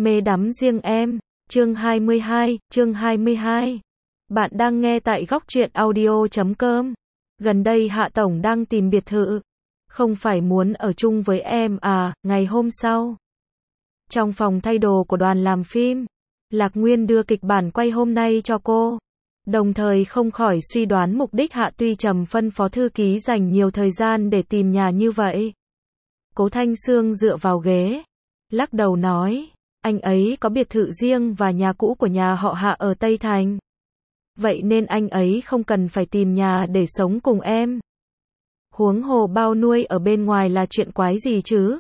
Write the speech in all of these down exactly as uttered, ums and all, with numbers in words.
Mê đắm riêng em, chương hai mươi hai, chương hai mươi hai. Bạn đang nghe tại góc truyện audio chấm com. Gần đây Hạ Tổng đang tìm biệt thự. Không phải muốn ở chung với em à, ngày hôm sau. Trong phòng thay đồ của đoàn làm phim, Lạc Nguyên đưa kịch bản quay hôm nay cho cô. Đồng thời không khỏi suy đoán mục đích Hạ Tuy Trầm phân phó thư ký dành nhiều thời gian để tìm nhà như vậy. Cố Thanh Sương dựa vào ghế, lắc đầu nói, anh ấy có biệt thự riêng và nhà cũ của nhà họ Hạ ở Tây Thành. Vậy nên anh ấy không cần phải tìm nhà để sống cùng em. Huống hồ bao nuôi ở bên ngoài là chuyện quái gì chứ?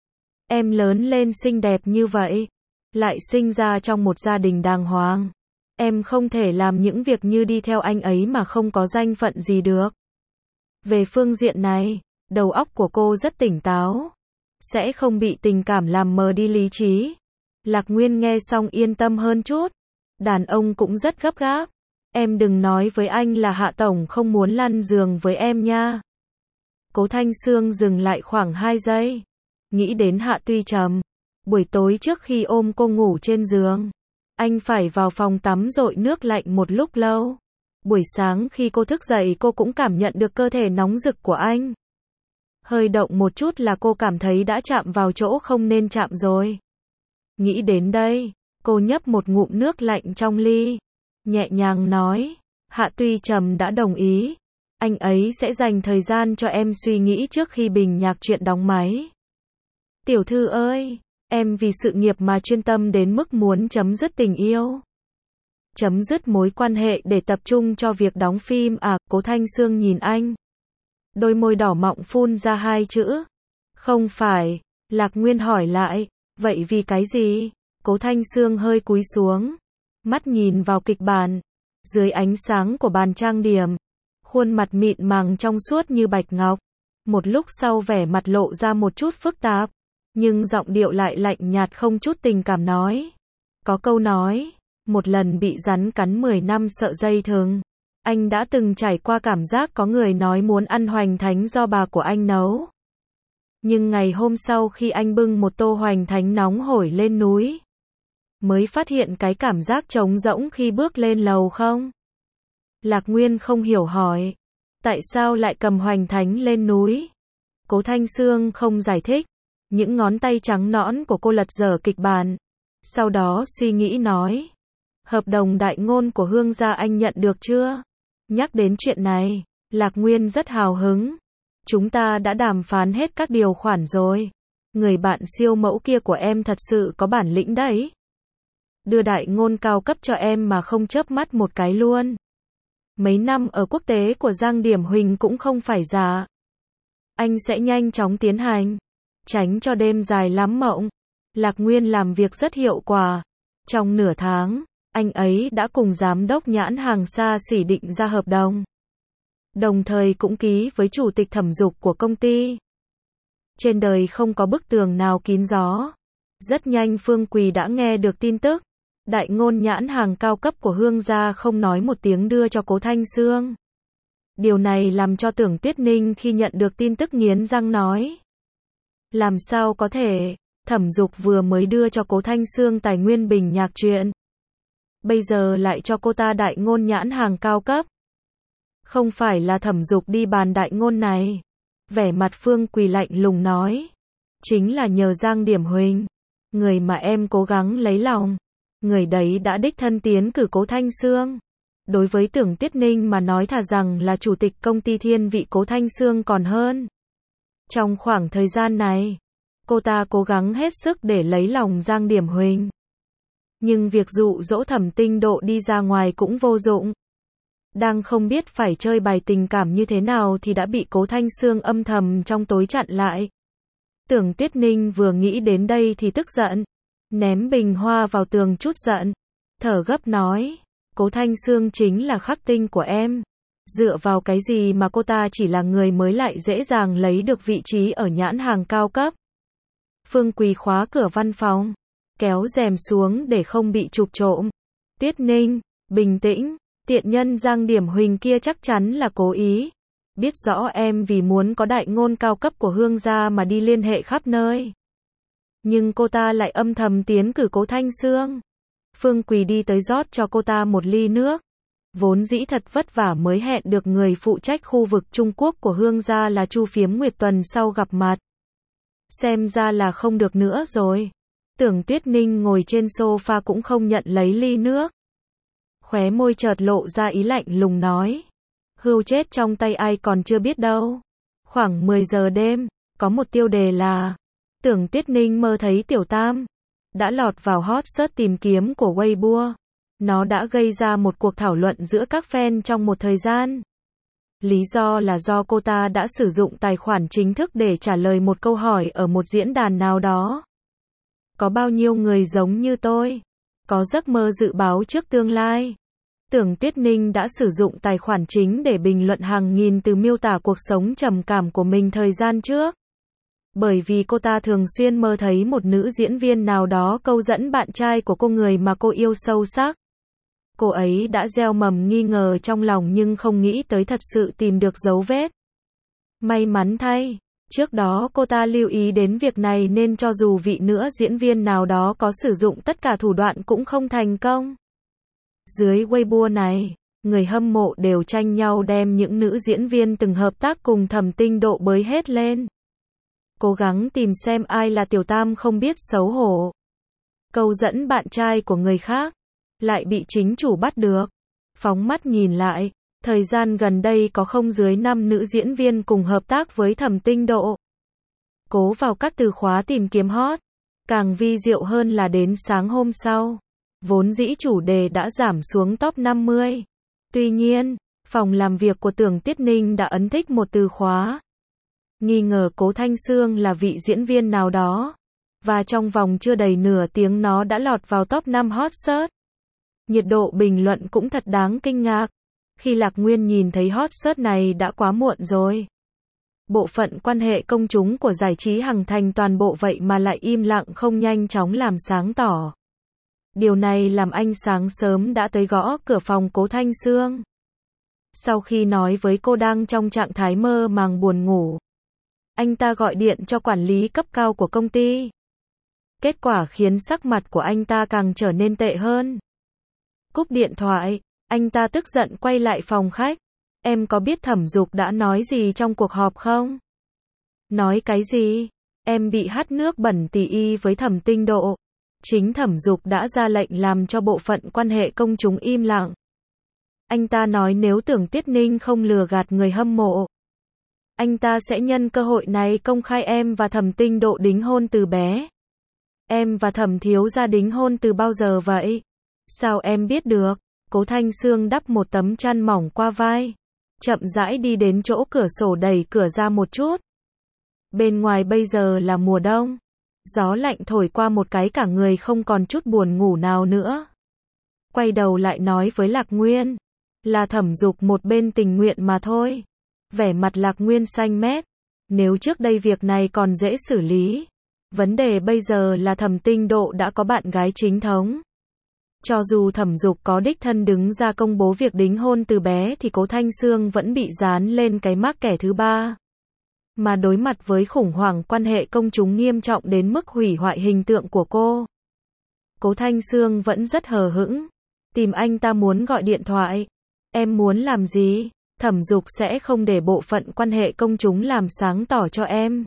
Em lớn lên xinh đẹp như vậy, lại sinh ra trong một gia đình đàng hoàng. Em không thể làm những việc như đi theo anh ấy mà không có danh phận gì được. Về phương diện này, đầu óc của cô rất tỉnh táo, sẽ không bị tình cảm làm mờ đi lý trí. Lạc Nguyên nghe xong yên tâm hơn chút. Đàn ông cũng rất gấp gáp. Em đừng nói với anh là Hạ Tổng không muốn lăn giường với em nha. Cố Thanh Sương dừng lại khoảng hai giây. Nghĩ đến Hạ Tuy Trầm. Buổi tối trước khi ôm cô ngủ trên giường, anh phải vào phòng tắm dội nước lạnh một lúc lâu. Buổi sáng khi cô thức dậy cô cũng cảm nhận được cơ thể nóng rực của anh. Hơi động một chút là cô cảm thấy đã chạm vào chỗ không nên chạm rồi. Nghĩ đến đây, cô nhấp một ngụm nước lạnh trong ly, nhẹ nhàng nói, Hạ Tuy Trầm đã đồng ý, anh ấy sẽ dành thời gian cho em suy nghĩ trước khi bình nhạc chuyện đóng máy. Tiểu thư ơi, em vì sự nghiệp mà chuyên tâm đến mức muốn chấm dứt tình yêu. Chấm dứt mối quan hệ để tập trung cho việc đóng phim à? Cố Thanh Sương nhìn anh. Đôi môi đỏ mọng phun ra hai chữ. Không phải. Lạc Nguyên hỏi lại. Vậy vì cái gì? Cố Thanh Sương hơi cúi xuống, mắt nhìn vào kịch bản. Dưới ánh sáng của bàn trang điểm, khuôn mặt mịn màng trong suốt như bạch ngọc. Một lúc sau vẻ mặt lộ ra một chút phức tạp, nhưng giọng điệu lại lạnh nhạt không chút tình cảm nói. Có câu nói, một lần bị rắn cắn mười năm sợ dây thừng. Anh đã từng trải qua cảm giác có người nói muốn ăn hoành thánh do bà của anh nấu. Nhưng ngày hôm sau khi anh bưng một tô hoành thánh nóng hổi lên núi, mới phát hiện cái cảm giác trống rỗng khi bước lên lầu không? Lạc Nguyên không hiểu hỏi, tại sao lại cầm hoành thánh lên núi? Cố Thanh Sương không giải thích, những ngón tay trắng nõn của cô lật dở kịch bản, sau đó suy nghĩ nói, hợp đồng đại ngôn của Hương gia anh nhận được chưa? Nhắc đến chuyện này, Lạc Nguyên rất hào hứng. Chúng ta đã đàm phán hết các điều khoản rồi. Người bạn siêu mẫu kia của em thật sự có bản lĩnh đấy. Đưa đại ngôn cao cấp cho em mà không chớp mắt một cái luôn. Mấy năm ở quốc tế của Giang Điểm Huỳnh cũng không phải giả. Anh sẽ nhanh chóng tiến hành, tránh cho đêm dài lắm mộng. Lạc Nguyên làm việc rất hiệu quả. Trong nửa tháng, anh ấy đã cùng giám đốc nhãn hàng xa xỉ định ra hợp đồng. Đồng thời cũng ký với chủ tịch thẩm dục của công ty. Trên đời không có bức tường nào kín gió. Rất nhanh Phương Quỳ đã nghe được tin tức. Đại ngôn nhãn hàng cao cấp của Hương gia không nói một tiếng đưa cho Cố Thanh Sương. Điều này làm cho Tưởng Tuyết Ninh khi nhận được tin tức nghiến răng nói. Làm sao có thể, thẩm dục vừa mới đưa cho Cố Thanh Sương tài nguyên bình nhạc truyện. Bây giờ lại cho cô ta đại ngôn nhãn hàng cao cấp. Không phải là thẩm dục đi bàn đại ngôn này. Vẻ mặt Phương Quỳ lạnh lùng nói. Chính là nhờ Giang Điểm Huỳnh, người mà em cố gắng lấy lòng. Người đấy đã đích thân tiến cử Cố Thanh Sương. Đối với Tưởng Tuyết Ninh mà nói thà rằng là chủ tịch công ty thiên vị Cố Thanh Sương còn hơn. Trong khoảng thời gian này, cô ta cố gắng hết sức để lấy lòng Giang Điểm Huỳnh. Nhưng việc dụ dỗ Thẩm Tinh Độ đi ra ngoài cũng vô dụng. Đang không biết phải chơi bài tình cảm như thế nào thì đã bị Cố Thanh Sương âm thầm trong tối chặn lại. Tưởng Tuyết Ninh vừa nghĩ đến đây thì tức giận, ném bình hoa vào tường chút giận, thở gấp nói, Cố Thanh Sương chính là khắc tinh của em. Dựa vào cái gì mà cô ta chỉ là người mới lại dễ dàng lấy được vị trí ở nhãn hàng cao cấp? Phương Quỳ khóa cửa văn phòng, kéo rèm xuống để không bị chụp trộm. Tuyết Ninh, bình tĩnh. Tiện nhân Giang Điểm Huỳnh kia chắc chắn là cố ý. Biết rõ em vì muốn có đại ngôn cao cấp của Hương gia mà đi liên hệ khắp nơi. Nhưng cô ta lại âm thầm tiến cử Cố Thanh Sương. Phương Quỳ đi tới rót cho cô ta một ly nước. Vốn dĩ thật vất vả mới hẹn được người phụ trách khu vực Trung Quốc của Hương gia là Chu Phiếm Nguyệt tuần sau gặp mặt. Xem ra là không được nữa rồi. Tưởng Tuyết Ninh ngồi trên sofa cũng không nhận lấy ly nước. Khóe môi chợt lộ ra ý lạnh lùng nói. Hươu chết trong tay ai còn chưa biết đâu. Khoảng mười giờ đêm, có một tiêu đề là Tưởng Tuyết Ninh mơ thấy Tiểu Tam. Đã lọt vào hot search tìm kiếm của Weibo. Nó đã gây ra một cuộc thảo luận giữa các fan trong một thời gian. Lý do là do cô ta đã sử dụng tài khoản chính thức để trả lời một câu hỏi ở một diễn đàn nào đó. Có bao nhiêu người giống như tôi? Có giấc mơ dự báo trước tương lai. Tưởng Tuyết Ninh đã sử dụng tài khoản chính để bình luận hàng nghìn từ miêu tả cuộc sống trầm cảm của mình thời gian trước. Bởi vì cô ta thường xuyên mơ thấy một nữ diễn viên nào đó câu dẫn bạn trai của cô, người mà cô yêu sâu sắc. Cô ấy đã gieo mầm nghi ngờ trong lòng nhưng không nghĩ tới thật sự tìm được dấu vết. May mắn thay, trước đó cô ta lưu ý đến việc này nên cho dù vị nữ diễn viên nào đó có sử dụng tất cả thủ đoạn cũng không thành công. Dưới Weibo này, người hâm mộ đều tranh nhau đem những nữ diễn viên từng hợp tác cùng Thẩm Tinh Độ bới hết lên. Cố gắng tìm xem ai là Tiểu Tam không biết xấu hổ. Câu dẫn bạn trai của người khác, lại bị chính chủ bắt được. Phóng mắt nhìn lại, thời gian gần đây có không dưới năm nữ diễn viên cùng hợp tác với Thẩm Tinh Độ. Cố vào các từ khóa tìm kiếm hot. Càng vi diệu hơn là đến sáng hôm sau, vốn dĩ chủ đề đã giảm xuống top năm mươi. Tuy nhiên, phòng làm việc của Tưởng Tuyết Ninh đã ấn thích một từ khóa. Nghi ngờ Cố Thanh Sương là vị diễn viên nào đó. Và trong vòng chưa đầy nửa tiếng nó đã lọt vào top năm hot search. Nhiệt độ bình luận cũng thật đáng kinh ngạc. Khi Lạc Nguyên nhìn thấy hot search này đã quá muộn rồi. Bộ phận quan hệ công chúng của giải trí Hằng Thành toàn bộ vậy mà lại im lặng không nhanh chóng làm sáng tỏ. Điều này làm anh sáng sớm đã tới gõ cửa phòng Cố Thanh Sương. Sau khi nói với cô đang trong trạng thái mơ màng buồn ngủ, anh ta gọi điện cho quản lý cấp cao của công ty. Kết quả khiến sắc mặt của anh ta càng trở nên tệ hơn. Cúp điện thoại, anh ta tức giận quay lại phòng khách. Em có biết Thẩm Dục đã nói gì trong cuộc họp không? Nói cái gì? Em bị hắt nước bẩn tỉ y với Thẩm Tinh Độ. Chính Thẩm Dục đã ra lệnh làm cho bộ phận quan hệ công chúng im lặng. Anh ta nói nếu Tưởng Tuyết Ninh không lừa gạt người hâm mộ, anh ta sẽ nhân cơ hội này công khai em và Thẩm Tinh Độ đính hôn từ bé. Em và Thẩm thiếu gia đính hôn từ bao giờ vậy? Sao em biết được? Cố Thanh Sương đắp một tấm chăn mỏng qua vai, chậm rãi đi đến chỗ cửa sổ, đẩy cửa ra một chút. Bên ngoài bây giờ là mùa đông. Gió lạnh thổi qua một cái cả người không còn chút buồn ngủ nào nữa. Quay đầu lại nói với Lạc Nguyên, là Thẩm Dục một bên tình nguyện mà thôi. Vẻ mặt Lạc Nguyên xanh mét. Nếu trước đây việc này còn dễ xử lý, vấn đề bây giờ là Thẩm Tinh Độ đã có bạn gái chính thống. Cho dù Thẩm Dục có đích thân đứng ra công bố việc đính hôn từ bé thì Cố Thanh Sương vẫn bị dán lên cái mác kẻ thứ ba. Mà đối mặt với khủng hoảng quan hệ công chúng nghiêm trọng đến mức hủy hoại hình tượng của cô, Cố Thanh Sương vẫn rất hờ hững. Tìm anh ta muốn gọi điện thoại. Em muốn làm gì? Thẩm Dục sẽ không để bộ phận quan hệ công chúng làm sáng tỏ cho em.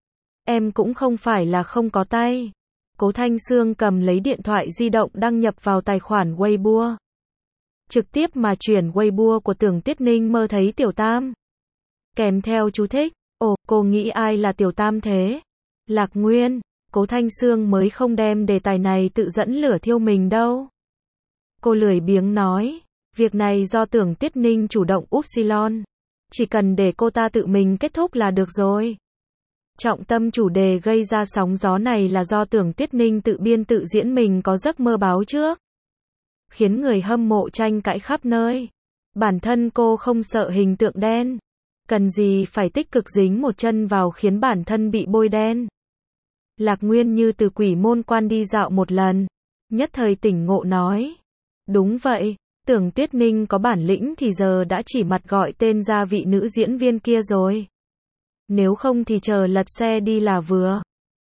Em cũng không phải là không có tay. Cố Thanh Sương cầm lấy điện thoại di động đăng nhập vào tài khoản Weibo. Trực tiếp mà chuyển Weibo của Tưởng Tuyết Ninh mơ thấy Tiểu Tam. Kèm theo chú thích. Ồ, cô nghĩ ai là Tiểu Tam thế? Lạc Nguyên. Cố Thanh Sương mới không đem đề tài này tự dẫn lửa thiêu mình đâu. Cô lười biếng nói. Việc này do Tưởng Tuyết Ninh chủ động upsilon. Chỉ cần để cô ta tự mình kết thúc là được rồi. Trọng tâm chủ đề gây ra sóng gió này là do Tưởng Tuyết Ninh tự biên tự diễn mình có giấc mơ báo trước, khiến người hâm mộ tranh cãi khắp nơi. Bản thân cô không sợ hình tượng đen, cần gì phải tích cực dính một chân vào khiến bản thân bị bôi đen. Lạc Nguyên như từ quỷ môn quan đi dạo một lần, nhất thời tỉnh ngộ nói. Đúng vậy, Tưởng Tuyết Ninh có bản lĩnh thì giờ đã chỉ mặt gọi tên ra vị nữ diễn viên kia rồi. Nếu không thì chờ lật xe đi là vừa.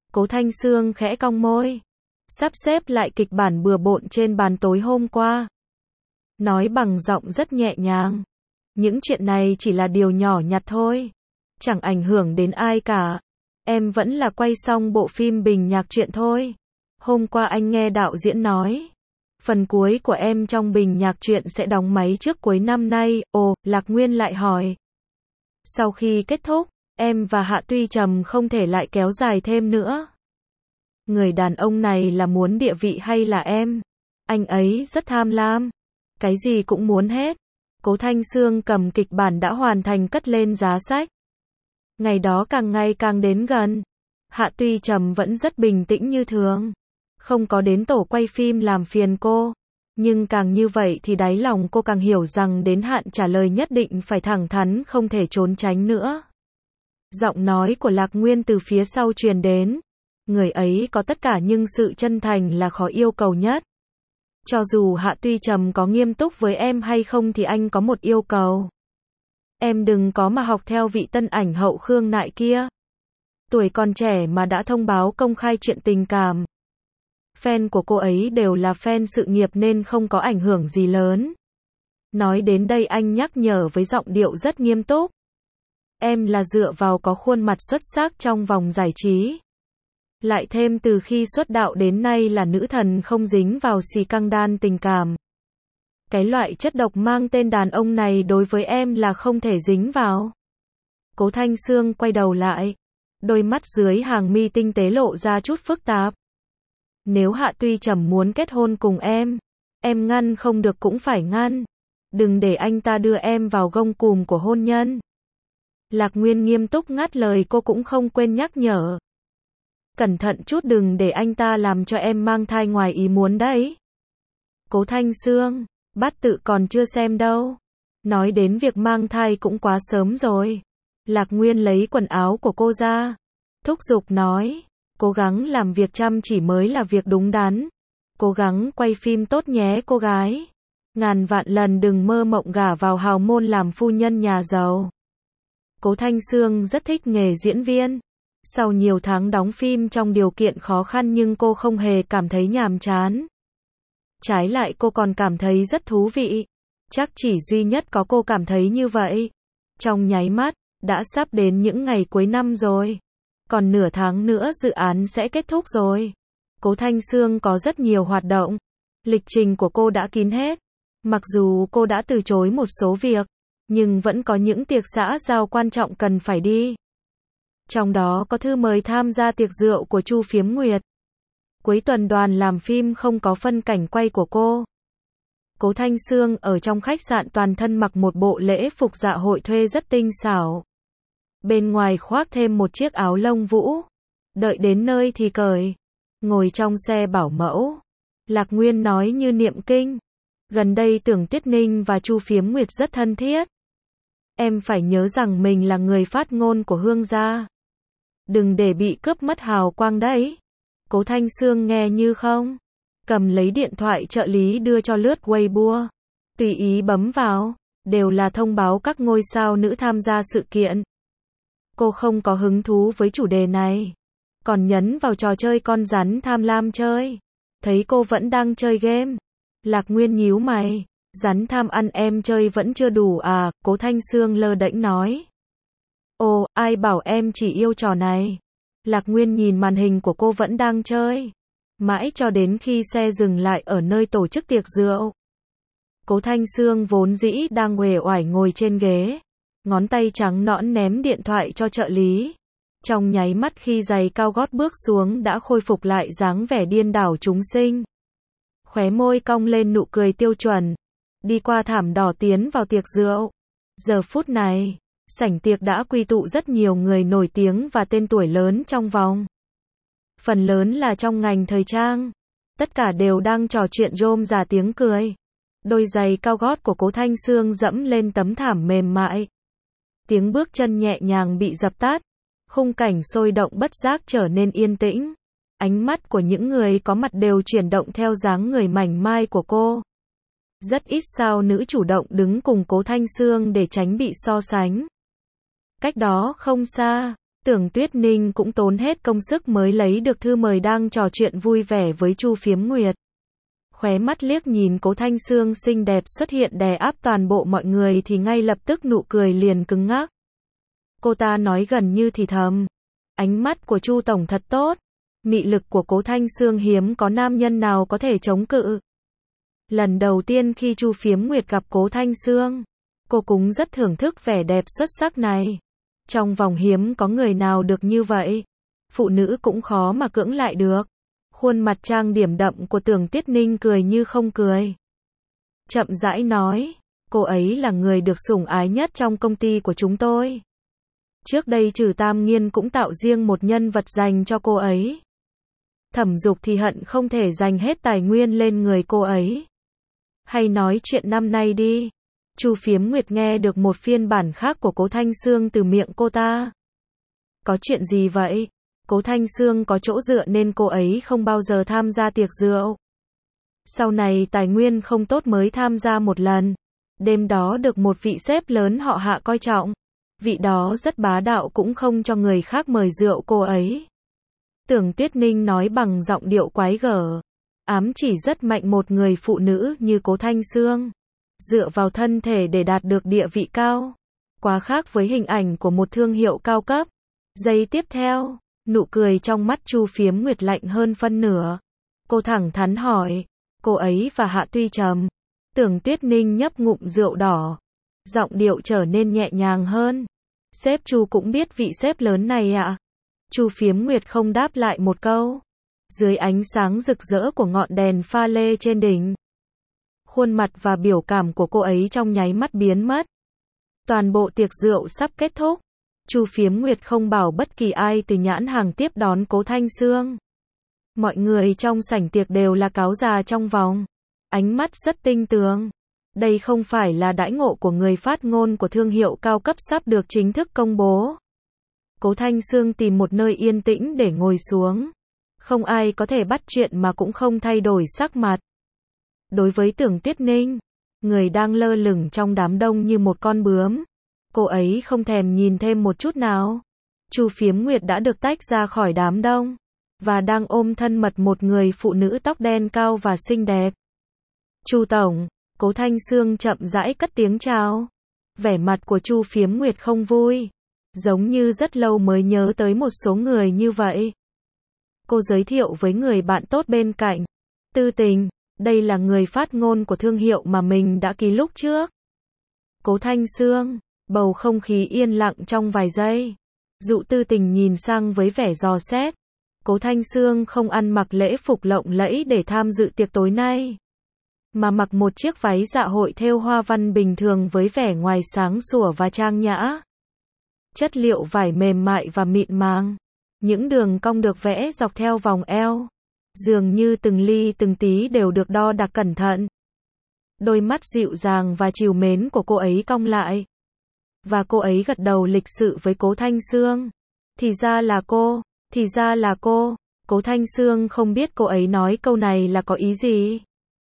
Cố Thanh Sương khẽ cong môi, sắp xếp lại kịch bản bừa bộn trên bàn tối hôm qua. Nói bằng giọng rất nhẹ nhàng. Những chuyện này chỉ là điều nhỏ nhặt thôi. Chẳng ảnh hưởng đến ai cả. Em vẫn là quay xong bộ phim Bình Nhạc Chuyện thôi. Hôm qua anh nghe đạo diễn nói. Phần cuối của em trong Bình Nhạc Chuyện sẽ đóng máy trước cuối năm nay. Ồ, Lạc Nguyên lại hỏi. Sau khi kết thúc, em và Hạ Tuy Trầm không thể lại kéo dài thêm nữa. Người đàn ông này là muốn địa vị hay là em? Anh ấy rất tham lam. Cái gì cũng muốn hết. Cố Thanh Sương cầm kịch bản đã hoàn thành cất lên giá sách. Ngày đó càng ngày càng đến gần. Hạ Tuy Trầm vẫn rất bình tĩnh như thường. Không có đến tổ quay phim làm phiền cô. Nhưng càng như vậy thì đáy lòng cô càng hiểu rằng đến hạn trả lời nhất định phải thẳng thắn, không thể trốn tránh nữa. Giọng nói của Lạc Nguyên từ phía sau truyền đến. Người ấy có tất cả nhưng sự chân thành là khó yêu cầu nhất. Cho dù Hạ Tuy Trầm có nghiêm túc với em hay không thì anh có một yêu cầu. Em đừng có mà học theo vị tân ảnh hậu Khương Nại kia. Tuổi còn trẻ mà đã thông báo công khai chuyện tình cảm. Fan của cô ấy đều là fan sự nghiệp nên không có ảnh hưởng gì lớn. Nói đến đây anh nhắc nhở với giọng điệu rất nghiêm túc. Em là dựa vào có khuôn mặt xuất sắc trong vòng giải trí. Lại thêm từ khi xuất đạo đến nay là nữ thần không dính vào xì căng đan tình cảm. Cái loại chất độc mang tên đàn ông này đối với em là không thể dính vào. Cố Thanh Sương quay đầu lại. Đôi mắt dưới hàng mi tinh tế lộ ra chút phức tạp. Nếu Hạ Tuy Trầm muốn kết hôn cùng em, em ngăn không được cũng phải ngăn. Đừng để anh ta đưa em vào gông cùm của hôn nhân. Lạc Nguyên nghiêm túc ngắt lời cô, cũng không quên nhắc nhở. Cẩn thận chút, đừng để anh ta làm cho em mang thai ngoài ý muốn đấy. Cố Thanh Sương, bát tự còn chưa xem đâu. Nói đến việc mang thai cũng quá sớm rồi. Lạc Nguyên lấy quần áo của cô ra. Thúc giục nói. Cố gắng làm việc chăm chỉ mới là việc đúng đắn. Cố gắng quay phim tốt nhé cô gái. Ngàn vạn lần đừng mơ mộng gả vào hào môn làm phu nhân nhà giàu. Cố Thanh Sương rất thích nghề diễn viên. Sau nhiều tháng đóng phim trong điều kiện khó khăn nhưng cô không hề cảm thấy nhàm chán. Trái lại cô còn cảm thấy rất thú vị. Chắc chỉ duy nhất có cô cảm thấy như vậy. Trong nháy mắt, đã sắp đến những ngày cuối năm rồi. Còn nửa tháng nữa dự án sẽ kết thúc rồi. Cố Thanh Sương có rất nhiều hoạt động. Lịch trình của cô đã kín hết. Mặc dù cô đã từ chối một số việc, nhưng vẫn có những tiệc xã giao quan trọng cần phải đi. Trong đó có thư mời tham gia tiệc rượu của Chu Phiếm Nguyệt. Cuối tuần đoàn làm phim không có phân cảnh quay của cô. Cố Thanh Sương ở trong khách sạn toàn thân mặc một bộ lễ phục dạ hội thuê rất tinh xảo. Bên ngoài khoác thêm một chiếc áo lông vũ. Đợi đến nơi thì cởi. Ngồi trong xe bảo mẫu. Lạc Nguyên nói như niệm kinh. Gần đây Tưởng Tuyết Ninh và Chu Phiếm Nguyệt rất thân thiết. Em phải nhớ rằng mình là người phát ngôn của Hương gia. Đừng để bị cướp mất hào quang đấy. Cố Thanh Sương nghe như không. Cầm lấy điện thoại trợ lý đưa cho lướt Weibo. Tùy ý bấm vào. Đều là thông báo các ngôi sao nữ tham gia sự kiện. Cô không có hứng thú với chủ đề này. Còn nhấn vào trò chơi con rắn tham lam chơi. Thấy cô vẫn đang chơi game. Lạc Nguyên nhíu mày. Rắn tham ăn em chơi vẫn chưa đủ à? Cố Thanh Sương lơ đễnh nói. Ồ, ai bảo em chỉ yêu trò này. Lạc Nguyên nhìn màn hình của cô vẫn đang chơi. Mãi cho đến khi xe dừng lại ở nơi tổ chức tiệc rượu. Cố Thanh Sương vốn dĩ đang uể oải ngồi trên ghế. Ngón tay trắng nõn ném điện thoại cho trợ lý. Trong nháy mắt khi giày cao gót bước xuống đã khôi phục lại dáng vẻ điên đảo chúng sinh. Khóe môi cong lên nụ cười tiêu chuẩn. Đi qua thảm đỏ tiến vào tiệc rượu. Giờ phút này, sảnh tiệc đã quy tụ rất nhiều người nổi tiếng và tên tuổi lớn trong vòng. Phần lớn là trong ngành thời trang. Tất cả đều đang trò chuyện rôm rả tiếng cười. Đôi giày cao gót của Cố Thanh Sương dẫm lên tấm thảm mềm mại. Tiếng bước chân nhẹ nhàng bị dập tắt. Khung cảnh sôi động bất giác trở nên yên tĩnh. Ánh mắt của những người có mặt đều chuyển động theo dáng người mảnh mai của cô. Rất ít sao nữ chủ động đứng cùng Cố Thanh Sương để tránh bị so sánh. Cách đó không xa, Tưởng Tuyết Ninh cũng tốn hết công sức mới lấy được thư mời đang trò chuyện vui vẻ với Chu Phiếm Nguyệt. Khóe mắt liếc nhìn Cố Thanh Sương xinh đẹp xuất hiện đè áp toàn bộ mọi người thì ngay lập tức nụ cười liền cứng ngắc. Cô ta nói gần như thì thầm. Ánh mắt của Chu tổng thật tốt. Mị lực của Cố Thanh Sương hiếm có nam nhân nào có thể chống cự. Lần đầu tiên khi Chu Phiếm Nguyệt gặp Cố Thanh Sương, cô cũng rất thưởng thức vẻ đẹp xuất sắc này. Trong vòng hiếm có người nào được như vậy. Phụ nữ cũng khó mà cưỡng lại được. Khuôn mặt trang điểm đậm của Tưởng Tuyết Ninh cười như không cười. Chậm rãi nói, cô ấy là người được sủng ái nhất trong công ty của chúng tôi. Trước đây Trừ Tam Nghiên cũng tạo riêng một nhân vật dành cho cô ấy. Thẩm Dục thì hận không thể dành hết tài nguyên lên người cô ấy. Hay nói chuyện năm nay đi. Chu Phiếm Nguyệt nghe được một phiên bản khác của Cố Thanh Sương từ miệng cô ta. Có chuyện gì vậy? Cố Thanh Sương có chỗ dựa nên cô ấy không bao giờ tham gia tiệc rượu. Sau này tài nguyên không tốt mới tham gia một lần. Đêm đó được một vị sếp lớn họ Hạ coi trọng. Vị đó rất bá đạo cũng không cho người khác mời rượu cô ấy. Tưởng Tuyết Ninh nói bằng giọng điệu quái gở. Ám chỉ rất mạnh một người phụ nữ như Cố Thanh Sương. Dựa vào thân thể để đạt được địa vị cao. Quá khác với hình ảnh của một thương hiệu cao cấp. Giây tiếp theo, nụ cười trong mắt Chu Phiếm Nguyệt lạnh hơn phân nửa. Cô thẳng thắn hỏi, cô ấy và Hạ Tuy Trầm. Tưởng Tuyết Ninh nhấp ngụm rượu đỏ. Giọng điệu trở nên nhẹ nhàng hơn. Sếp Chu cũng biết vị sếp lớn này ạ. À? Chu Phiếm Nguyệt không đáp lại một câu. Dưới ánh sáng rực rỡ của ngọn đèn pha lê trên đỉnh. Khuôn mặt và biểu cảm của cô ấy trong nháy mắt biến mất. Toàn bộ tiệc rượu sắp kết thúc. Chu Phiếm Nguyệt không bảo bất kỳ ai từ nhãn hàng tiếp đón Cố Thanh Sương. Mọi người trong sảnh tiệc đều là cáo già trong vòng. Ánh mắt rất tinh tường. Đây không phải là đãi ngộ của người phát ngôn của thương hiệu cao cấp sắp được chính thức công bố. Cố Thanh Sương tìm một nơi yên tĩnh để ngồi xuống. Không ai có thể bắt chuyện mà cũng không thay đổi sắc mặt. Đối với Tưởng Tuyết Ninh, người đang lơ lửng trong đám đông như một con bướm, cô ấy không thèm nhìn thêm một chút nào. Chu Phiếm Nguyệt đã được tách ra khỏi đám đông, và đang ôm thân mật một người phụ nữ tóc đen cao và xinh đẹp. Chu tổng, Cố Thanh Sương chậm rãi cất tiếng chào. Vẻ mặt của Chu Phiếm Nguyệt không vui, giống như rất lâu mới nhớ tới một số người như vậy. Cô giới thiệu với người bạn tốt bên cạnh. Tư Tình, đây là người phát ngôn của thương hiệu mà mình đã ký lúc trước. Cố Thanh Sương, bầu không khí yên lặng trong vài giây. Dụ Tư Tình nhìn sang với vẻ dò xét. Cố Thanh Sương không ăn mặc lễ phục lộng lẫy để tham dự tiệc tối nay, mà mặc một chiếc váy dạ hội thêu hoa văn bình thường với vẻ ngoài sáng sủa và trang nhã. Chất liệu vải mềm mại và mịn màng. Những đường cong được vẽ dọc theo vòng eo. Dường như từng ly từng tí đều được đo đạc cẩn thận. Đôi mắt dịu dàng và trìu mến của cô ấy cong lại. Và cô ấy gật đầu lịch sự với Cố Thanh Sương. Thì ra là cô, thì ra là cô. Cố Thanh Sương không biết cô ấy nói câu này là có ý gì.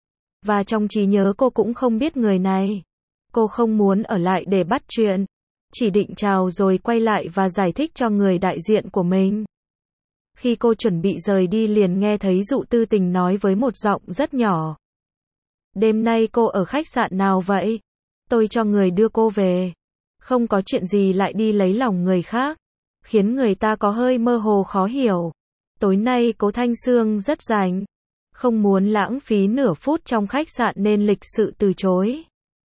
Và trong trí nhớ cô cũng không biết người này. Cô không muốn ở lại để bắt chuyện. Chỉ định chào rồi quay lại và giải thích cho người đại diện của mình. Khi cô chuẩn bị rời đi liền nghe thấy Dụ Tư Tình nói với một giọng rất nhỏ. Đêm nay cô ở khách sạn nào vậy? Tôi cho người đưa cô về. Không có chuyện gì lại đi lấy lòng người khác. Khiến người ta có hơi mơ hồ khó hiểu. Tối nay Cố Thanh Sương rất rảnh. Không muốn lãng phí nửa phút trong khách sạn nên lịch sự từ chối.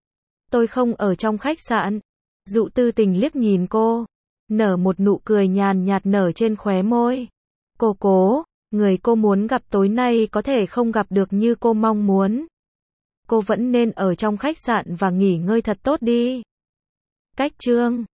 Tôi không ở trong khách sạn. Dụ Tư Tình liếc nhìn cô. Nở một nụ cười nhàn nhạt nở trên khóe môi. Cô Cố, người cô muốn gặp tối nay có thể không gặp được như cô mong muốn. Cô vẫn nên ở trong khách sạn và nghỉ ngơi thật tốt đi. Cách chương